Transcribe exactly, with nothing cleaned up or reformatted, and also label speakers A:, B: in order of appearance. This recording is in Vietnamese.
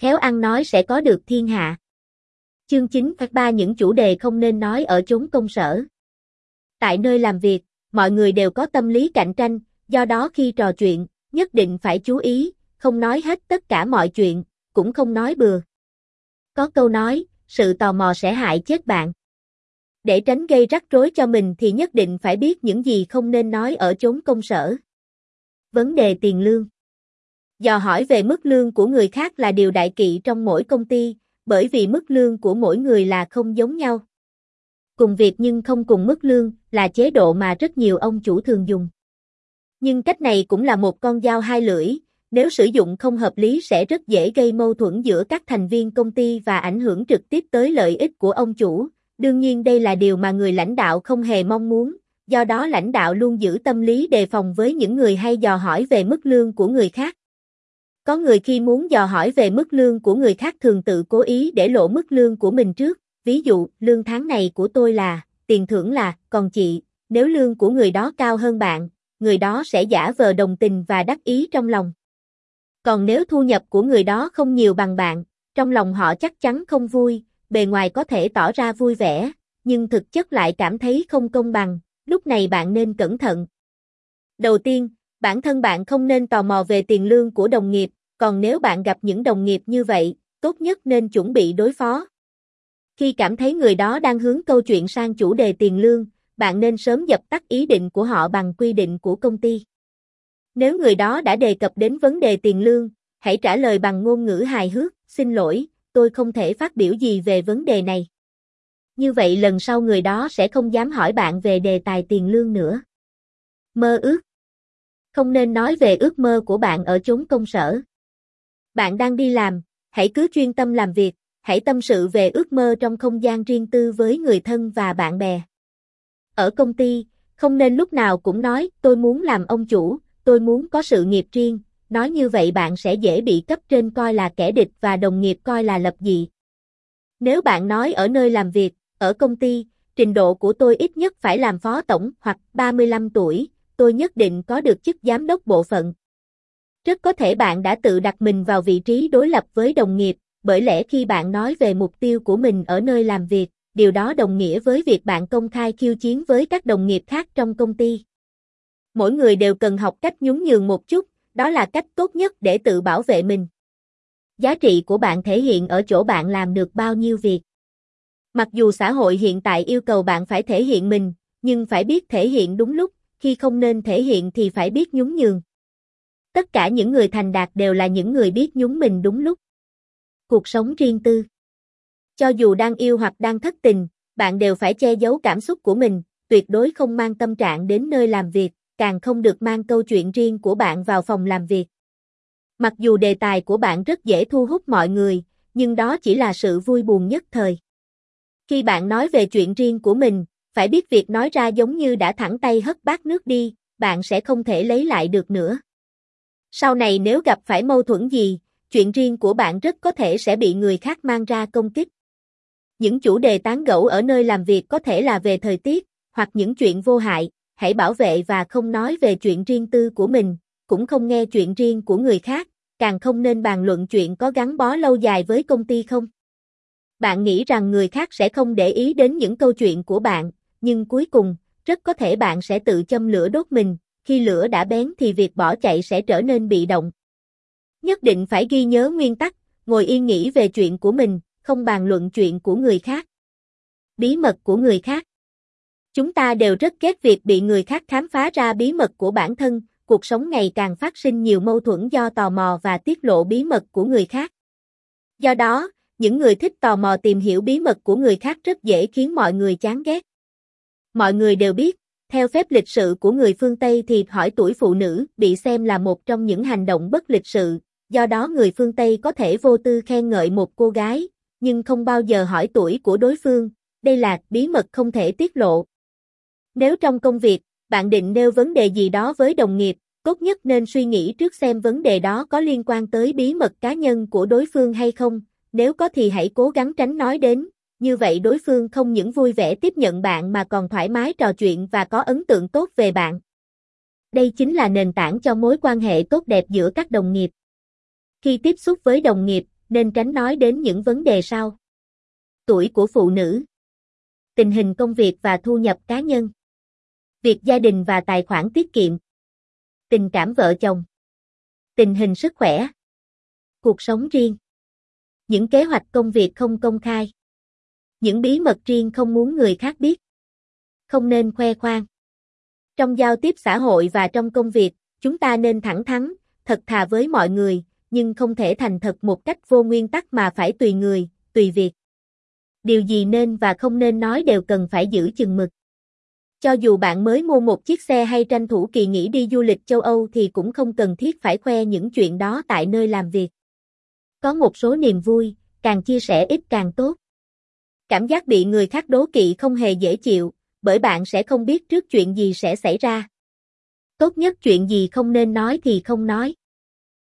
A: Khéo ăn nói sẽ có được thiên hạ. Chương chín phẩy ba Những chủ đề không nên nói ở chốn công sở. Tại nơi làm việc, mọi người đều có tâm lý cạnh tranh, do đó khi trò chuyện, nhất định phải chú ý, không nói hết tất cả mọi chuyện, cũng không nói bừa. Có câu nói, sự tò mò sẽ hại chết bạn. Để tránh gây rắc rối cho mình thì nhất định phải biết những gì không nên nói ở chốn công sở. Vấn đề tiền lương. Dò hỏi về mức lương của người khác là điều đại kỵ trong mỗi công ty, bởi vì mức lương của mỗi người là không giống nhau. Cùng việc nhưng không cùng mức lương là chế độ mà rất nhiều ông chủ thường dùng. Nhưng cách này cũng là một con dao hai lưỡi, nếu sử dụng không hợp lý sẽ rất dễ gây mâu thuẫn giữa các thành viên công ty và ảnh hưởng trực tiếp tới lợi ích của ông chủ. Đương nhiên đây là điều mà người lãnh đạo không hề mong muốn, do đó lãnh đạo luôn giữ tâm lý đề phòng với những người hay dò hỏi về mức lương của người khác. Có người khi muốn dò hỏi về mức lương của người khác thường tự cố ý để lộ mức lương của mình trước, ví dụ, lương tháng này của tôi là, tiền thưởng là, còn chị, nếu lương của người đó cao hơn bạn, người đó sẽ giả vờ đồng tình và đắc ý trong lòng. Còn nếu thu nhập của người đó không nhiều bằng bạn, trong lòng họ chắc chắn không vui, bề ngoài có thể tỏ ra vui vẻ, nhưng thực chất lại cảm thấy không công bằng, lúc này bạn nên cẩn thận. Đầu tiên, bản thân bạn không nên tò mò về tiền lương của đồng nghiệp, còn nếu bạn gặp những đồng nghiệp như vậy, tốt nhất nên chuẩn bị đối phó. Khi cảm thấy người đó đang hướng câu chuyện sang chủ đề tiền lương, bạn nên sớm dập tắt ý định của họ bằng quy định của công ty. Nếu người đó đã đề cập đến vấn đề tiền lương, hãy trả lời bằng ngôn ngữ hài hước, xin lỗi, tôi không thể phát biểu gì về vấn đề này. Như vậy lần sau người đó sẽ không dám hỏi bạn về đề tài tiền lương nữa. Mơ ước. Không nên nói về ước mơ của bạn ở chốn công sở. Bạn đang đi làm, hãy cứ chuyên tâm làm việc, hãy tâm sự về ước mơ trong không gian riêng tư với người thân và bạn bè. Ở công ty, không nên lúc nào cũng nói, tôi muốn làm ông chủ, tôi muốn có sự nghiệp riêng, nói như vậy bạn sẽ dễ bị cấp trên coi là kẻ địch và đồng nghiệp coi là lập dị. Nếu bạn nói ở nơi làm việc, ở công ty, trình độ của tôi ít nhất phải làm phó tổng hoặc ba mươi lăm tuổi, tôi nhất định có được chức giám đốc bộ phận. Rất có thể bạn đã tự đặt mình vào vị trí đối lập với đồng nghiệp, bởi lẽ khi bạn nói về mục tiêu của mình ở nơi làm việc, điều đó đồng nghĩa với việc bạn công khai khiêu chiến với các đồng nghiệp khác trong công ty. Mỗi người đều cần học cách nhún nhường một chút, đó là cách tốt nhất để tự bảo vệ mình. Giá trị của bạn thể hiện ở chỗ bạn làm được bao nhiêu việc. Mặc dù xã hội hiện tại yêu cầu bạn phải thể hiện mình, nhưng phải biết thể hiện đúng lúc, khi không nên thể hiện thì phải biết nhún nhường. Tất cả những người thành đạt đều là những người biết nhún mình đúng lúc. Cuộc sống riêng tư. Cho dù đang yêu hoặc đang thất tình, bạn đều phải che giấu cảm xúc của mình, tuyệt đối không mang tâm trạng đến nơi làm việc, càng không được mang câu chuyện riêng của bạn vào phòng làm việc. Mặc dù đề tài của bạn rất dễ thu hút mọi người, nhưng đó chỉ là sự vui buồn nhất thời. Khi bạn nói về chuyện riêng của mình, phải biết việc nói ra giống như đã thẳng tay hất bát nước đi, bạn sẽ không thể lấy lại được nữa. Sau này nếu gặp phải mâu thuẫn gì, chuyện riêng của bạn rất có thể sẽ bị người khác mang ra công kích. Những chủ đề tán gẫu ở nơi làm việc có thể là về thời tiết, hoặc những chuyện vô hại, hãy bảo vệ và không nói về chuyện riêng tư của mình, cũng không nghe chuyện riêng của người khác, càng không nên bàn luận chuyện có gắn bó lâu dài với công ty không. Bạn nghĩ rằng người khác sẽ không để ý đến những câu chuyện của bạn, nhưng cuối cùng, rất có thể bạn sẽ tự châm lửa đốt mình, khi lửa đã bén thì việc bỏ chạy sẽ trở nên bị động. Nhất định phải ghi nhớ nguyên tắc, ngồi yên nghĩ về chuyện của mình, không bàn luận chuyện của người khác. Bí mật của người khác. Chúng ta đều rất ghét việc bị người khác khám phá ra bí mật của bản thân, cuộc sống ngày càng phát sinh nhiều mâu thuẫn do tò mò và tiết lộ bí mật của người khác. Do đó, những người thích tò mò tìm hiểu bí mật của người khác rất dễ khiến mọi người chán ghét. Mọi người đều biết, theo phép lịch sự của người phương Tây thì hỏi tuổi phụ nữ bị xem là một trong những hành động bất lịch sự, do đó người phương Tây có thể vô tư khen ngợi một cô gái, nhưng không bao giờ hỏi tuổi của đối phương, đây là bí mật không thể tiết lộ. Nếu trong công việc, bạn định nêu vấn đề gì đó với đồng nghiệp, tốt nhất nên suy nghĩ trước xem vấn đề đó có liên quan tới bí mật cá nhân của đối phương hay không, nếu có thì hãy cố gắng tránh nói đến, như vậy đối phương không những vui vẻ tiếp nhận bạn mà còn thoải mái trò chuyện và có ấn tượng tốt về bạn. Đây chính là nền tảng cho mối quan hệ tốt đẹp giữa các đồng nghiệp. Khi tiếp xúc với đồng nghiệp, nên tránh nói đến những vấn đề sau. Tuổi của phụ nữ, tình hình công việc và thu nhập cá nhân, việc gia đình và tài khoản tiết kiệm, tình cảm vợ chồng, tình hình sức khỏe, cuộc sống riêng, những kế hoạch công việc không công khai, những bí mật riêng không muốn người khác biết. Không nên khoe khoang. Trong giao tiếp xã hội và trong công việc, chúng ta nên thẳng thắn, thật thà với mọi người, nhưng không thể thành thật một cách vô nguyên tắc mà phải tùy người, tùy việc. Điều gì nên và không nên nói đều cần phải giữ chừng mực. Cho dù bạn mới mua một chiếc xe hay tranh thủ kỳ nghỉ đi du lịch châu Âu thì cũng không cần thiết phải khoe những chuyện đó tại nơi làm việc. Có một số niềm vui, càng chia sẻ ít càng tốt. Cảm giác bị người khác đố kỵ không hề dễ chịu, bởi bạn sẽ không biết trước chuyện gì sẽ xảy ra. Tốt nhất chuyện gì không nên nói thì không nói.